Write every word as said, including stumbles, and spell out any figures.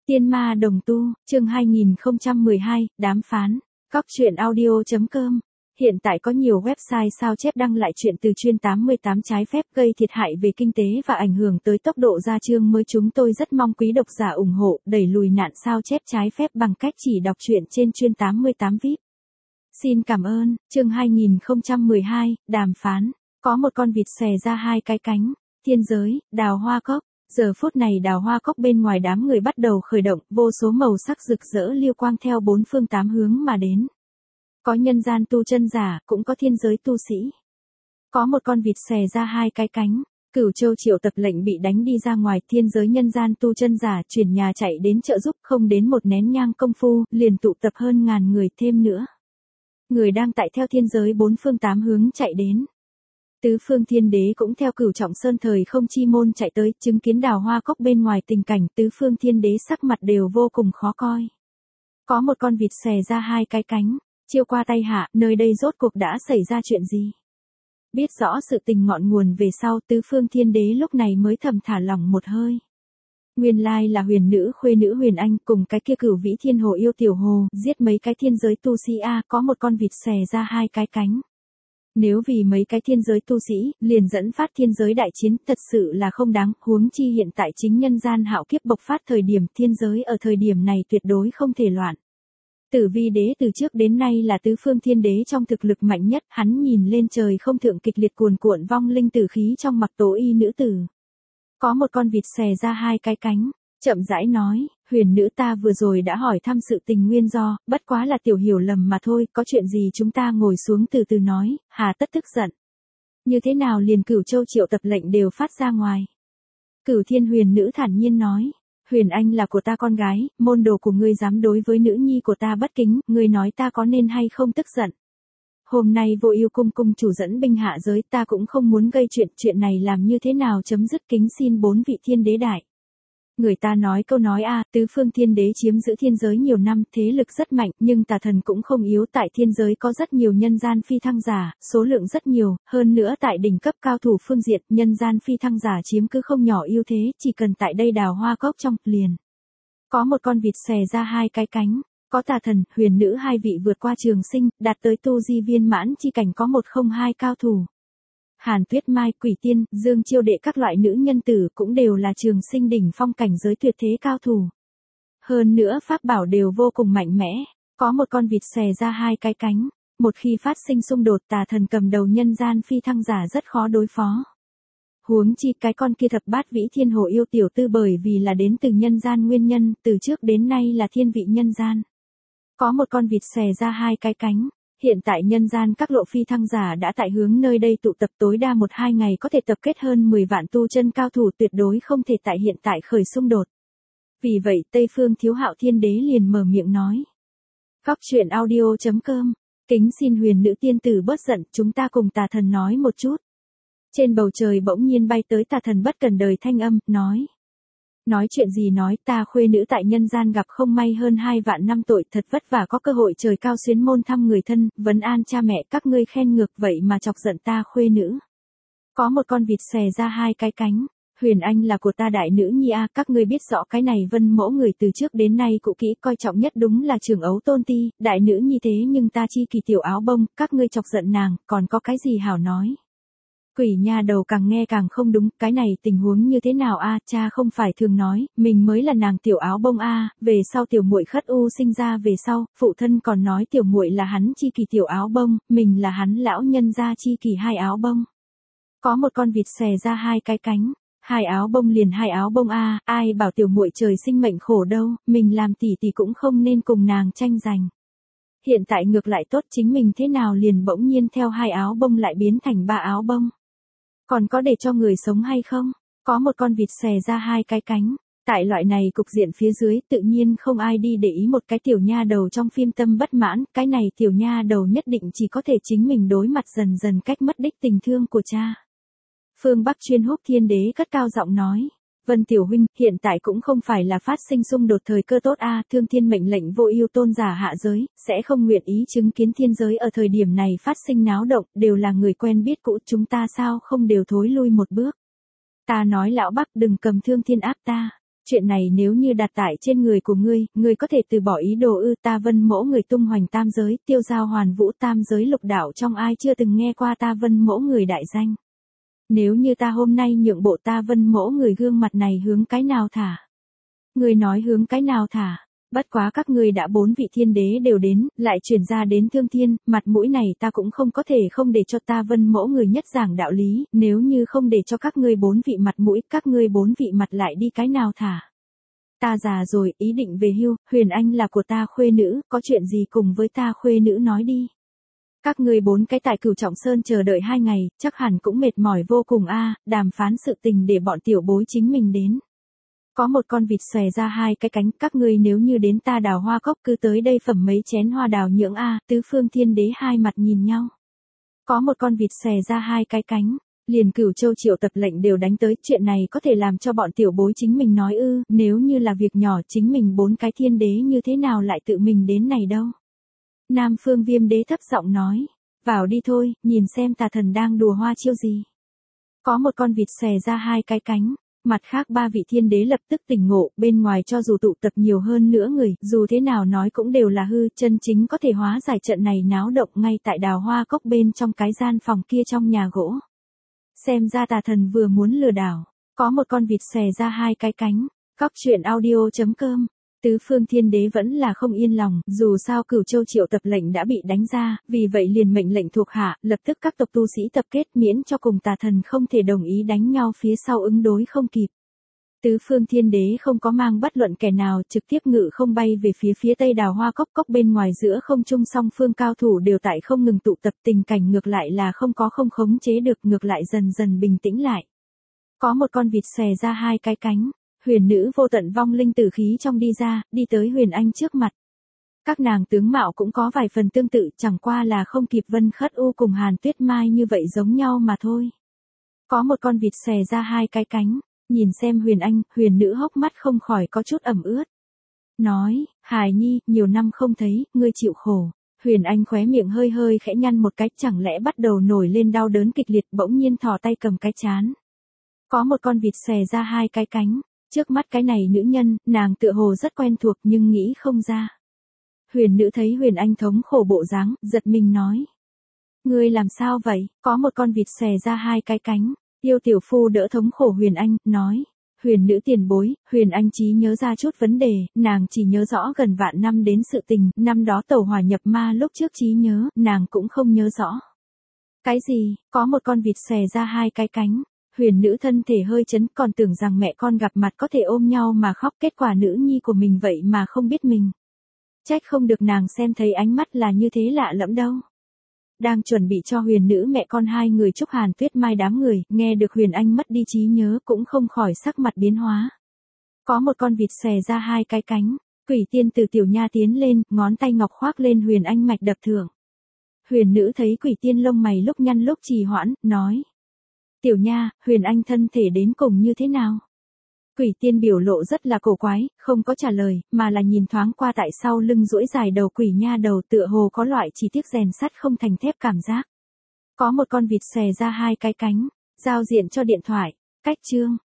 Tiên ma đồng tu, chương hai nghìn không trăm mười hai, đàm phán. Cóc truyện audio chấm com. Hiện tại có nhiều website sao chép đăng lại chuyện từ chuyên tám mươi tám trái phép gây thiệt hại về kinh tế và ảnh hưởng tới tốc độ ra chương mới. Chúng tôi rất mong quý độc giả ủng hộ, đẩy lùi nạn sao chép trái phép bằng cách chỉ đọc truyện trên chuyên tám mươi tám vi ai pi. Xin cảm ơn. Chương hai nghìn không trăm mười hai, đàm phán. Có một con vịt xòe ra hai cái cánh. Thiên giới, đào hoa cốc. Giờ phút này đào hoa cốc bên ngoài đám người bắt đầu khởi động, vô số màu sắc rực rỡ liêu quang theo bốn phương tám hướng mà đến. Có nhân gian tu chân giả, cũng có thiên giới tu sĩ. Có một con vịt xòe ra hai cái cánh. Cửu Châu triệu tập lệnh bị đánh đi ra ngoài, thiên giới nhân gian tu chân giả chuyển nhà chạy đến trợ giúp, không đến một nén nhang công phu, liền tụ tập hơn ngàn người thêm nữa. Người đang tại theo thiên giới bốn phương tám hướng chạy đến. Tứ phương thiên đế cũng theo Cửu Trọng Sơn thời không chi môn chạy tới, chứng kiến đào hoa cốc bên ngoài tình cảnh, tứ phương thiên đế sắc mặt đều vô cùng khó coi. Có một con vịt xòe ra hai cái cánh, chiêu qua tay hạ, nơi đây rốt cuộc đã xảy ra chuyện gì? Biết rõ sự tình ngọn nguồn về sau, tứ phương thiên đế lúc này mới thầm thả lỏng một hơi. Nguyên lai là huyền nữ khuê nữ Huyền Anh cùng cái kia Cửu Vĩ Thiên Hồ yêu tiểu hồ, giết mấy cái thiên giới tu sĩ a, có một con vịt xòe ra hai cái cánh. Nếu vì mấy cái thiên giới tu sĩ, liền dẫn phát thiên giới đại chiến, thật sự là không đáng, huống chi hiện tại chính nhân gian hạo kiếp bộc phát thời điểm, thiên giới ở thời điểm này tuyệt đối không thể loạn. Tử Vi đế từ trước đến nay là tứ phương thiên đế trong thực lực mạnh nhất, hắn nhìn lên trời không thượng kịch liệt cuồn cuộn vong linh tử khí trong mặc tố y nữ tử. Có một con vịt xòe ra hai cái cánh, chậm rãi nói, huyền nữ ta vừa rồi đã hỏi thăm sự tình nguyên do, bất quá là tiểu hiểu lầm mà thôi, có chuyện gì chúng ta ngồi xuống từ từ nói, hà tất tức giận. Như thế nào liền Cửu Châu triệu tập lệnh đều phát ra ngoài. Cửu Thiên huyền nữ thản nhiên nói, Huyền Anh là của ta con gái, môn đồ của ngươi dám đối với nữ nhi của ta bất kính, ngươi nói ta có nên hay không tức giận. Hôm nay Vô Ưu cung cung chủ dẫn binh hạ giới, ta cũng không muốn gây chuyện, chuyện này làm như thế nào chấm dứt, kính xin bốn vị thiên đế đại. Người ta nói câu nói a, tứ phương thiên đế chiếm giữ thiên giới nhiều năm, thế lực rất mạnh, nhưng tà thần cũng không yếu, tại thiên giới có rất nhiều nhân gian phi thăng giả, số lượng rất nhiều, hơn nữa tại đỉnh cấp cao thủ phương diện, nhân gian phi thăng giả chiếm cứ không nhỏ ưu thế, chỉ cần tại đây đào hoa cốc trong, liền. Có một con vịt xòe ra hai cái cánh, có tà thần, huyền nữ hai vị vượt qua trường sinh, đạt tới tu di viên mãn chi cảnh, có một không hai cao thủ. Hàn Tuyết Mai, Quỷ Tiên, Dương Chiêu Đệ các loại nữ nhân tử cũng đều là trường sinh đỉnh phong cảnh giới tuyệt thế cao thủ. Hơn nữa pháp bảo đều vô cùng mạnh mẽ, có một con vịt xòe ra hai cái cánh, một khi phát sinh xung đột tà thần cầm đầu nhân gian phi thăng giả rất khó đối phó. Huống chi cái con kia thập bát vĩ thiên hồ yêu tiểu tư bởi vì là đến từ nhân gian nguyên nhân, từ trước đến nay là thiên vị nhân gian. Có một con vịt xòe ra hai cái cánh. Hiện tại nhân gian các lộ phi thăng giả đã tại hướng nơi đây tụ tập, tối đa một hai ngày có thể tập kết hơn mười vạn tu chân cao thủ, tuyệt đối không thể tại hiện tại khởi xung đột. Vì vậy Tây Phương Thiếu Hạo Thiên Đế liền mở miệng nói. Cóc truyện audio chấm com, kính xin huyền nữ tiên tử bớt giận, chúng ta cùng tà thần nói một chút. Trên bầu trời bỗng nhiên bay tới tà thần bất cần đời thanh âm, nói. Nói chuyện gì nói, ta khuê nữ tại nhân gian gặp không may hơn hai vạn năm tội, thật vất vả có cơ hội trời cao xuyến môn thăm người thân, vấn an cha mẹ, các ngươi khen ngược vậy mà chọc giận ta khuê nữ. Có một con vịt xòe ra hai cái cánh, Huyền Anh là của ta đại nữ nhi a, các ngươi biết rõ cái này vân mẫu người từ trước đến nay cụ kỹ coi trọng nhất đúng là Trường Ấu Tôn Ti, đại nữ nhi thế nhưng ta chi kỳ tiểu áo bông, các ngươi chọc giận nàng, còn có cái gì hảo nói. Quỷ nha đầu càng nghe càng không đúng, cái này tình huống như thế nào a, cha không phải thường nói, mình mới là nàng tiểu áo bông a, về sau tiểu muội khất u sinh ra về sau, phụ thân còn nói tiểu muội là hắn chi kỳ tiểu áo bông, mình là hắn lão nhân gia chi kỳ hai áo bông. Có một con vịt xòe ra hai cái cánh, hai áo bông liền hai áo bông a, ai bảo tiểu muội trời sinh mệnh khổ đâu, mình làm tỷ tỷ cũng không nên cùng nàng tranh giành. Hiện tại ngược lại tốt, chính mình thế nào liền bỗng nhiên theo hai áo bông lại biến thành ba áo bông. Còn có để cho người sống hay không? Có một con vịt xòe ra hai cái cánh. Tại loại này cục diện phía dưới, tự nhiên không ai đi để ý một cái tiểu nha đầu trong phim tâm bất mãn, cái này tiểu nha đầu nhất định chỉ có thể chính mình đối mặt dần dần cách mất đích tình thương của cha. Phương Bắc Chuyên Húc Thiên Đế cất cao giọng nói. Vân tiểu huynh, hiện tại cũng không phải là phát sinh xung đột thời cơ tốt a, Thương Thiên mệnh lệnh Vô Ưu tôn giả hạ giới, sẽ không nguyện ý chứng kiến thiên giới ở thời điểm này phát sinh náo động, đều là người quen biết cũ, chúng ta sao không đều thối lui một bước. Ta nói lão Bắc đừng cầm Thương Thiên áp ta. chuyện này nếu như đặt tại trên người của ngươi, ngươi có thể từ bỏ ý đồ ư? Ta Vân Mỗ người tung hoành tam giới, tiêu giao hoàn vũ tam giới lục đạo, trong ai chưa từng nghe qua ta Vân Mỗ người đại danh. Nếu như ta hôm nay nhượng bộ, ta Vân Mỗ người gương mặt này hướng cái nào thả? Ngươi nói hướng cái nào thả? Bất quá các ngươi đã bốn vị thiên đế đều đến, lại chuyển ra đến thương thiên, mặt mũi này ta cũng không có thể không để cho ta Vân Mỗ người nhất giảng đạo lý, nếu như không để cho các ngươi bốn vị mặt mũi, các ngươi bốn vị mặt lại đi cái nào thả? Ta già rồi, ý định về hưu, Huyền Anh là của ta khuê nữ, có chuyện gì cùng với ta khuê nữ nói đi. Các ngươi bốn cái tại Cửu Trọng Sơn chờ đợi hai ngày, chắc hẳn cũng mệt mỏi vô cùng a, đàm phán sự tình để bọn tiểu bối chính mình đến. Có một con vịt xòe ra hai cái cánh, các ngươi nếu như đến ta Đào Hoa Cốc cứ tới đây phẩm mấy chén hoa đào nhưỡng a, tứ phương thiên đế hai mặt nhìn nhau. Có một con vịt xòe ra hai cái cánh, liền Cửu Châu triệu tập lệnh đều đánh tới, chuyện này có thể làm cho bọn tiểu bối chính mình nói ư? Nếu như là việc nhỏ, chính mình bốn cái thiên đế như thế nào lại tự mình đến này đâu? Nam Phương Viêm đế thấp giọng nói, vào đi thôi, nhìn xem tà thần đang đùa hoa chiêu gì. Có một con vịt xòe ra hai cái cánh. Mặt khác ba vị thiên đế lập tức tỉnh ngộ, bên ngoài cho dù tụ tập nhiều hơn nữa người, dù thế nào nói cũng đều là hư, chân chính có thể hóa giải trận này náo động ngay tại Đào Hoa Cốc bên trong cái gian phòng kia trong nhà gỗ. Xem ra tà thần vừa muốn lừa đảo, có một con vịt xòe ra hai cái cánh, Cóc Truyện Audio chấm com. Tứ phương thiên đế vẫn là không yên lòng, dù sao Cửu Châu triệu tập lệnh đã bị đánh ra, vì vậy liền mệnh lệnh thuộc hạ, lập tức các tộc tu sĩ tập kết miễn cho cùng tà thần không thể đồng ý đánh nhau phía sau ứng đối không kịp. Tứ phương thiên đế không có mang bất luận kẻ nào, trực tiếp ngự không bay về phía phía tây Đào Hoa Cốc. Cốc bên ngoài giữa không trung song phương cao thủ đều tại không ngừng tụ tập, tình cảnh ngược lại là không có không khống chế được, ngược lại dần dần bình tĩnh lại. Có một con vịt xòe ra hai cái cánh. Huyền nữ vô tận vong linh tử khí trong đi ra, đi tới Huyền Anh trước mặt. Các nàng tướng mạo cũng có vài phần tương tự, chẳng qua là không kịp Vân Khất U cùng Hàn Tuyết Mai như vậy giống nhau mà thôi. Có một con vịt xòe ra hai cái cánh, nhìn xem Huyền Anh, huyền nữ hốc mắt không khỏi có chút ẩm ướt. Nói, Hài Nhi, nhiều năm không thấy, ngươi chịu khổ. Huyền Anh khóe miệng hơi hơi khẽ nhăn một cái, chẳng lẽ bắt đầu nổi lên đau đớn kịch liệt, bỗng nhiên thò tay cầm cái chán. Có một con vịt xòe ra hai cái cánh. Trước mắt cái này nữ nhân, nàng tựa hồ rất quen thuộc nhưng nghĩ không ra. Huyền nữ thấy Huyền Anh thống khổ bộ dáng, giật mình nói. Ngươi làm sao vậy? Có một con vịt xòe ra hai cái cánh. Yêu tiểu phu đỡ thống khổ Huyền Anh, nói. Huyền nữ tiền bối, Huyền Anh trí nhớ ra chút vấn đề, nàng chỉ nhớ rõ gần vạn năm đến sự tình, năm đó tẩu hỏa nhập ma lúc trước trí nhớ, nàng cũng không nhớ rõ. Cái gì? Có một con vịt xòe ra hai cái cánh. Huyền nữ thân thể hơi chấn, còn tưởng rằng mẹ con gặp mặt có thể ôm nhau mà khóc, kết quả nữ nhi của mình vậy mà không biết mình. Trách không được nàng xem thấy ánh mắt là như thế lạ lẫm đâu. Đang chuẩn bị cho huyền nữ mẹ con hai người chúc Hàn Tuyết Mai đám người, nghe được Huyền Anh mất đi trí nhớ cũng không khỏi sắc mặt biến hóa. Có một con vịt xòe ra hai cái cánh, quỷ tiên từ tiểu nha tiến lên, ngón tay ngọc khoác lên Huyền Anh mạch đập thưởng. Huyền nữ thấy quỷ tiên lông mày lúc nhăn lúc trì hoãn, nói. Tiểu nha, Huyền Anh thân thể đến cùng như thế nào? Quỷ tiên biểu lộ rất là cổ quái, không có trả lời, mà là nhìn thoáng qua tại sau lưng duỗi dài đầu quỷ nha đầu, tựa hồ có loại chỉ tiếc rèn sắt không thành thép cảm giác. Có một con vịt xòe ra hai cái cánh, giao diện cho điện thoại, cách chương.